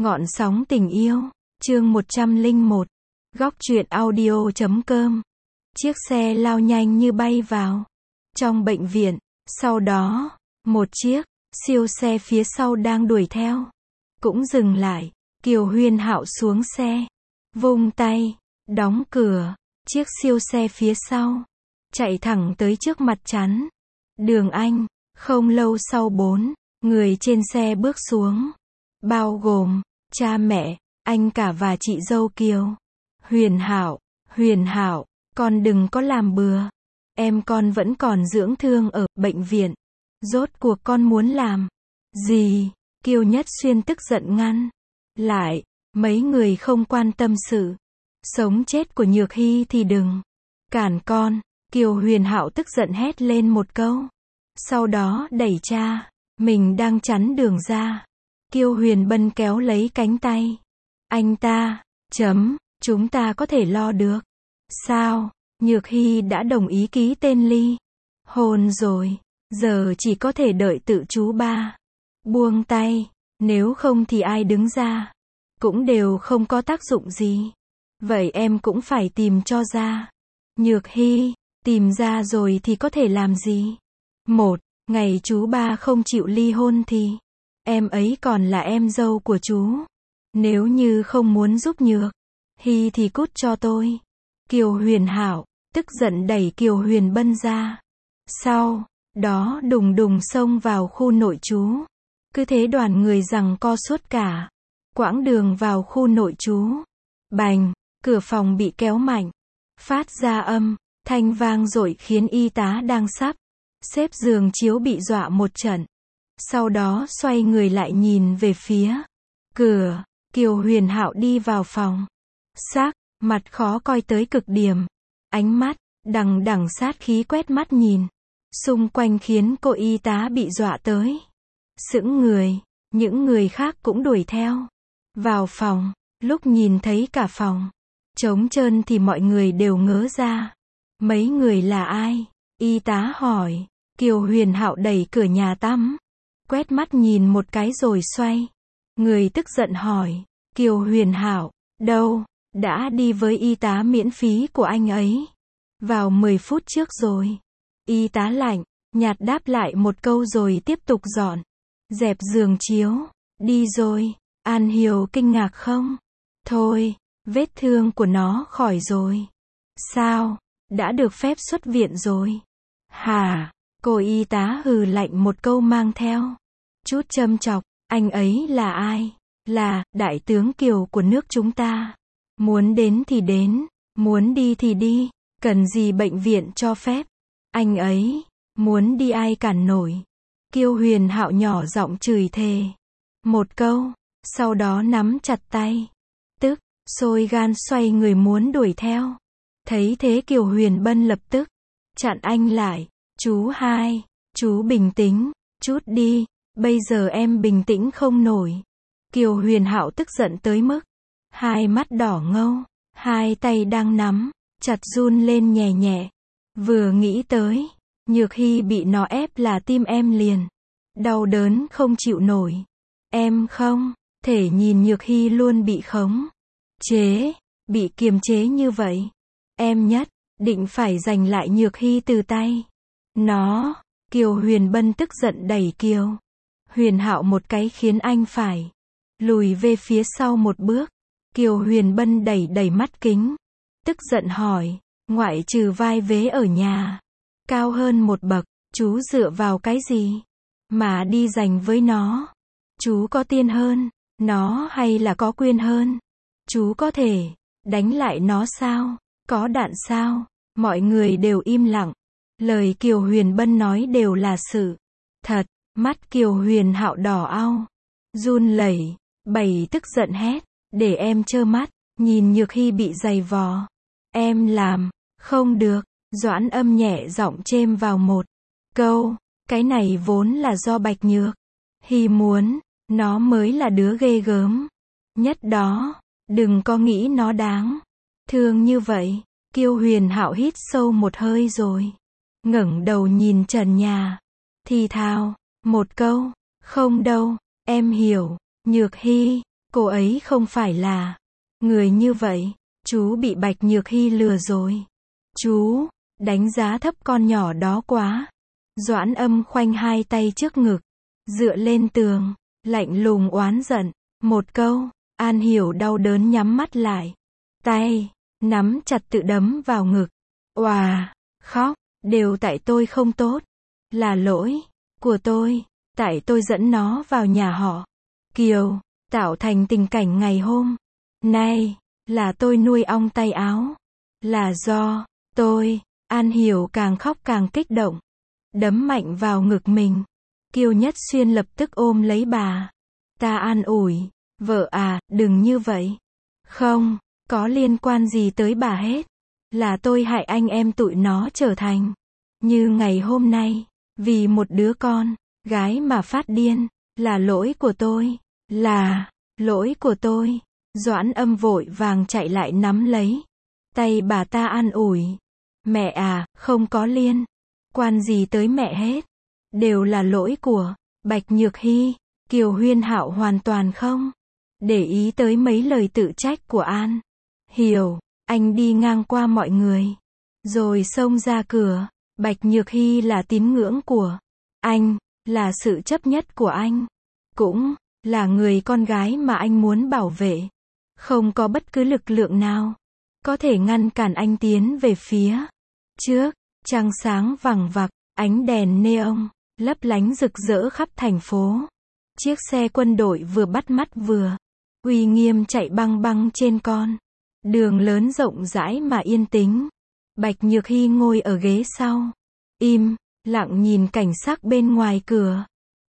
Ngọn sóng tình yêu, chương 101, góc truyện audio.com. Chiếc xe lao nhanh như bay vào trong bệnh viện, sau đó, một chiếc siêu xe phía sau đang đuổi theo, cũng dừng lại. Kiều Huyền Hạo xuống xe, vung tay, đóng cửa, chiếc siêu xe phía sau chạy thẳng tới trước mặt chắn đường anh. Không lâu sau 4 người trên xe bước xuống, bao gồm cha mẹ, anh cả và chị dâu Kiều. Huyền Hạo, con đừng có làm bừa. Em con vẫn còn dưỡng thương ở bệnh viện. Rốt cuộc con muốn làm gì? Kiều Nhất Xuyên tức giận ngăn lại. Mấy người không quan tâm sự sống chết của Nhược Hy thì đừng cản con. Kiều Huyền Hạo tức giận hét lên một câu, sau đó đẩy cha mình đang chắn đường ra. Kiều Huyền Bân kéo lấy cánh tay anh ta. Chúng ta có thể lo được sao? Nhược Hy đã đồng ý ký tên ly hôn rồi, giờ chỉ có thể đợi tự chú ba buông tay, nếu không thì ai đứng ra cũng đều không có tác dụng gì. Vậy em cũng phải tìm cho ra. Nhược Hy, tìm ra rồi thì có thể làm gì? Một ngày chú ba không chịu ly hôn thì em ấy còn là em dâu của chú. Nếu như không muốn giúp Nhược Hy thì cút cho tôi. Kiều Huyền Hạo tức giận đẩy Kiều Huyền Bân ra, sau đó đùng đùng xông vào khu nội trú. Cứ thế đoàn người giằng co suốt cả quãng đường vào khu nội trú. Bành, cửa phòng bị kéo mạnh, phát ra âm thanh vang dội khiến y tá đang sắp xếp giường chiếu bị dọa một trận. Sau đó xoay người lại nhìn về phía cửa. Kiều Huyền Hạo đi vào phòng, sắc mặt khó coi tới cực điểm, ánh mắt đằng đằng sát khí quét mắt nhìn xung quanh khiến cô y tá bị dọa tới sững người. Những người khác cũng đuổi theo vào phòng. Lúc nhìn thấy cả phòng trống trơn thì mọi người đều ngớ ra. Mấy người là ai? Y tá hỏi. Kiều Huyền Hạo đẩy cửa nhà tắm, quét mắt nhìn một cái rồi xoay người tức giận hỏi. Kiều Huyền Hạo, đâu? Đã đi với y tá miễn phí của anh ấy vào 10 phút trước rồi. Y tá lạnh nhạt đáp lại một câu rồi tiếp tục dọn dẹp giường chiếu. Đi rồi. An Hiểu kinh ngạc không? Thôi, vết thương của nó khỏi rồi. Sao? Đã được phép xuất viện rồi. Hả? Cô y tá hừ lạnh một câu mang theo chút châm chọc. Anh ấy là ai? Là đại tướng Kiều của nước chúng ta. Muốn đến thì đến, muốn đi thì đi, cần gì bệnh viện cho phép. Anh ấy muốn đi ai cản nổi. Kiều Huyền Hạo nhỏ giọng chửi thề một câu, sau đó nắm chặt tay, tức sôi gan xoay người muốn đuổi theo. Thấy thế Kiều Huyền Bân lập tức chặn anh lại. Chú hai, chú bình tĩnh chút đi, bây giờ em bình tĩnh không nổi. Kiều Huyền Hạo tức giận tới mức hai mắt đỏ ngầu, hai tay đang nắm chặt run lên nhẹ nhẹ. Vừa nghĩ tới Nhược Hy bị nó ép là tim em liền đau đớn không chịu nổi. Em không thể nhìn Nhược Hy luôn bị khống chế, bị kiềm chế như vậy. Em nhất định phải giành lại Nhược Hy từ tay nó. Kiều Huyền Bân tức giận đẩy Kiều Huyền Hạo một cái khiến anh phải lùi về phía sau một bước. Kiều Huyền Bân đẩy mắt kính, tức giận hỏi, ngoại trừ vai vế ở nhà cao hơn một bậc, chú dựa vào cái gì mà đi giành với nó? Chú có tiền hơn nó hay là có quyền hơn? Chú có thể đánh lại nó sao? Có đạn sao? Mọi người đều im lặng. Lời Kiều Huyền Bân nói đều là sự thật. Mắt Kiều Huyền Hạo đỏ au, run lẩy bẩy tức giận hét, để em trơ mắt nhìn Nhược Hy bị giày vò. Em làm không được. Doãn Âm nhẹ giọng chêm vào một câu, cái này vốn là do Bạch Nhược Hy muốn, nó mới là đứa ghê gớm nhất đó. Đừng có nghĩ nó đáng thương như vậy. Kiều Huyền Hạo hít sâu một hơi rồi ngẩng đầu nhìn trần nhà, thì thào một câu, không đâu, em hiểu. Nhược Hy Cô ấy không phải là người như vậy. Chú bị Bạch Nhược Hy lừa rồi. Chú đánh giá thấp con nhỏ đó quá. Doãn Âm khoanh hai tay trước ngực, dựa lên tường, lạnh lùng oán giận. Một câu, An Hiểu đau đớn nhắm mắt lại. Tay nắm chặt tự đấm vào ngực. Òa, khóc, đều tại tôi không tốt. Là lỗi của tôi, tại tôi dẫn nó vào nhà họ Kiều, tạo thành tình cảnh ngày hôm nay. Là tôi nuôi ong tay áo. Là do tôi. An Hiểu càng khóc càng kích động, đấm mạnh vào ngực mình. Kiều Nhất Xuyên lập tức ôm lấy bà. Ta an ủi, vợ à, đừng như vậy. Không có liên quan gì tới bà hết. Là tôi hại anh em tụi nó trở thành như ngày hôm nay. Vì một đứa con gái mà phát điên. Là lỗi của tôi. Là lỗi của tôi. Doãn Âm vội vàng chạy lại nắm lấy tay bà ta an ủi. Mẹ à, không có liên quan gì tới mẹ hết. Đều là lỗi của Bạch Nhược Hy. Kiều Huyên Hạo hoàn toàn không để ý tới mấy lời tự trách của An Hiểu. Anh đi ngang qua mọi người, rồi xông ra cửa. Bạch Nhược Hy là tín ngưỡng của anh, là sự chấp nhất của anh, cũng là người con gái mà anh muốn bảo vệ. Không có bất cứ lực lượng nào có thể ngăn cản anh tiến về phía trước. Trăng sáng vằng vặc, ánh đèn neon lấp lánh rực rỡ khắp thành phố. Chiếc xe quân đội vừa bắt mắt vừa uy nghiêm chạy băng băng trên con đường lớn rộng rãi mà yên tĩnh. Bạch Nhược Hy ngồi ở ghế sau, im lặng nhìn cảnh sắc bên ngoài cửa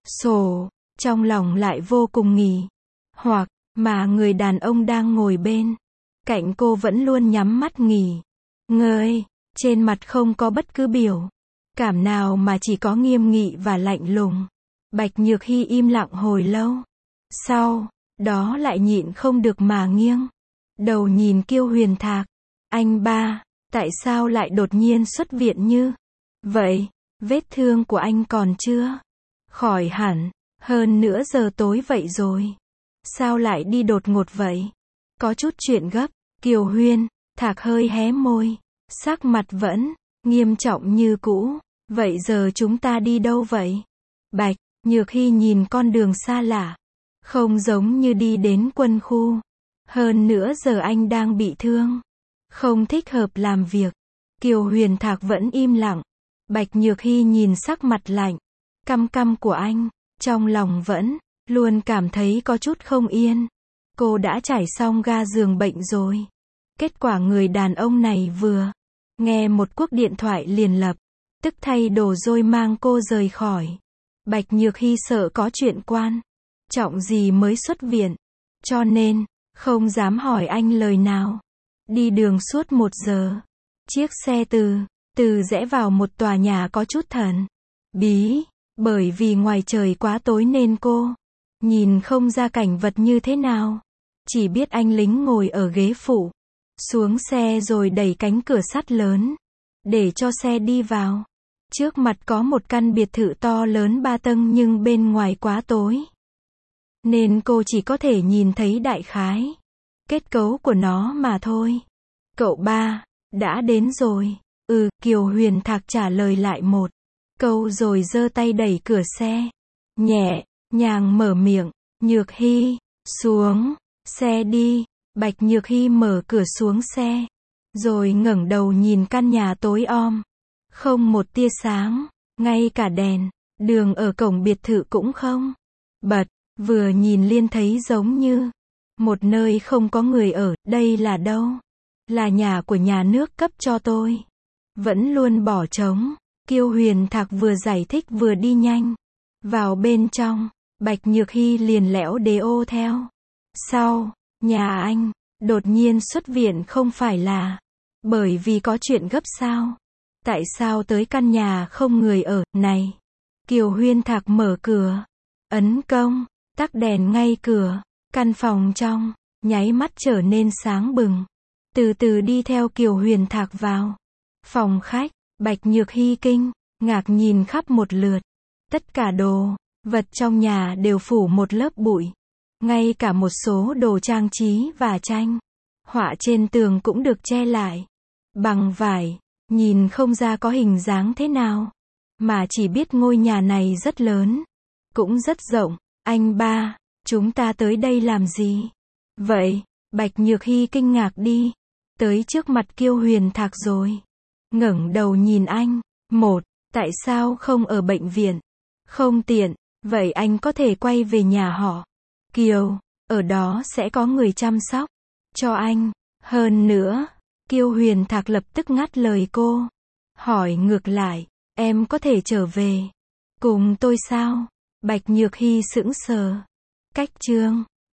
sổ, trong lòng lại vô cùng nghỉ hoặc, mà người đàn ông đang ngồi bên cạnh cô vẫn luôn nhắm mắt nghỉ ngơi, trên mặt không có bất cứ biểu cảm nào mà chỉ có nghiêm nghị và lạnh lùng. Bạch Nhược Hy im lặng hồi lâu, sau đó lại nhịn không được mà nghiêng đầu nhìn Kiêu Huyền Thạc. Anh ba, tại sao lại đột nhiên xuất viện như vậy? Vết thương của anh còn chưa khỏi hẳn, hơn nửa giờ tối vậy rồi. Sao lại đi đột ngột vậy? Có chút chuyện gấp. Kiều Huyên Thạc hơi hé môi, sắc mặt vẫn nghiêm trọng như cũ. Vậy giờ chúng ta đi đâu vậy? Bạch Nhược Hy nhìn con đường xa lạ, không giống như đi đến quân khu. Hơn nữa giờ anh đang bị thương, không thích hợp làm việc. Kiều Huyền Thạc vẫn im lặng. Bạch Nhược Hy nhìn sắc mặt lạnh căm căm của anh, trong lòng vẫn luôn cảm thấy có chút không yên. Cô đã trải xong ga giường bệnh rồi. Kết quả người đàn ông này vừa nghe một cuộc điện thoại liền lập tức thay đồ rồi mang cô rời khỏi. Bạch Nhược Hy sợ có chuyện quan trọng gì mới xuất viện, cho nên không dám hỏi anh lời nào. Đi đường suốt 1 giờ, chiếc xe từ rẽ vào một tòa nhà có chút thần bí, bởi vì ngoài trời quá tối nên cô nhìn không ra cảnh vật như thế nào, chỉ biết anh lính ngồi ở ghế phụ. Xuống xe rồi đẩy cánh cửa sắt lớn để cho xe đi vào. Trước mặt có một căn biệt thự to lớn 3 tầng nhưng bên ngoài quá tối, nên cô chỉ có thể nhìn thấy đại khái kết cấu của nó mà thôi. Cậu ba đã đến rồi. Kiều Huyền Thạc trả lời lại một câu rồi giơ tay đẩy cửa xe, nhẹ nhàng mở miệng. Nhược Hy, xuống xe đi. Bạch Nhược Hy mở cửa xuống xe, rồi ngẩng đầu nhìn căn nhà tối om, không một tia sáng, ngay cả đèn đường ở cổng biệt thự cũng không bật. Vừa nhìn liền thấy giống như một nơi không có người ở. Đây là đâu? Là nhà của nhà nước cấp cho tôi, vẫn luôn bỏ trống. Kiêu Huyền Thạc vừa giải thích vừa đi nhanh vào bên trong. Bạch Nhược Hy liền lẽo đếu theo sau. Nhà anh đột nhiên xuất viện không phải là bởi vì có chuyện gấp sao? Tại sao tới căn nhà không người ở này? Kiều Huyên Thạc mở cửa, ấn công tắt đèn ngay cửa. Căn phòng trong nháy mắt trở nên sáng bừng. Từ từ đi theo Kiều Huyền Thạc vào phòng khách. Bạch Nhược Hy kinh ngạc nhìn khắp một lượt. Tất cả đồ vật trong nhà đều phủ một lớp bụi Ngay cả một số đồ trang trí và tranh họa trên tường cũng được che lại bằng vải, nhìn không ra có hình dáng thế nào, mà chỉ biết ngôi nhà này rất lớn, cũng rất rộng. Anh ba, chúng ta tới đây làm gì? Vậy, Bạch Nhược Hy kinh ngạc đi tới trước mặt Kiêu Huyền Thạc rồi ngẩng đầu nhìn anh. Một, tại sao không ở bệnh viện? Không tiện, vậy anh có thể quay về nhà họ Kiều, ở đó sẽ có người chăm sóc cho anh. Hơn nữa, Kiêu Huyền Thạc lập tức ngắt lời cô, hỏi ngược lại, em có thể trở về cùng tôi sao? Bạch Nhược Hy sững sờ. Cách chương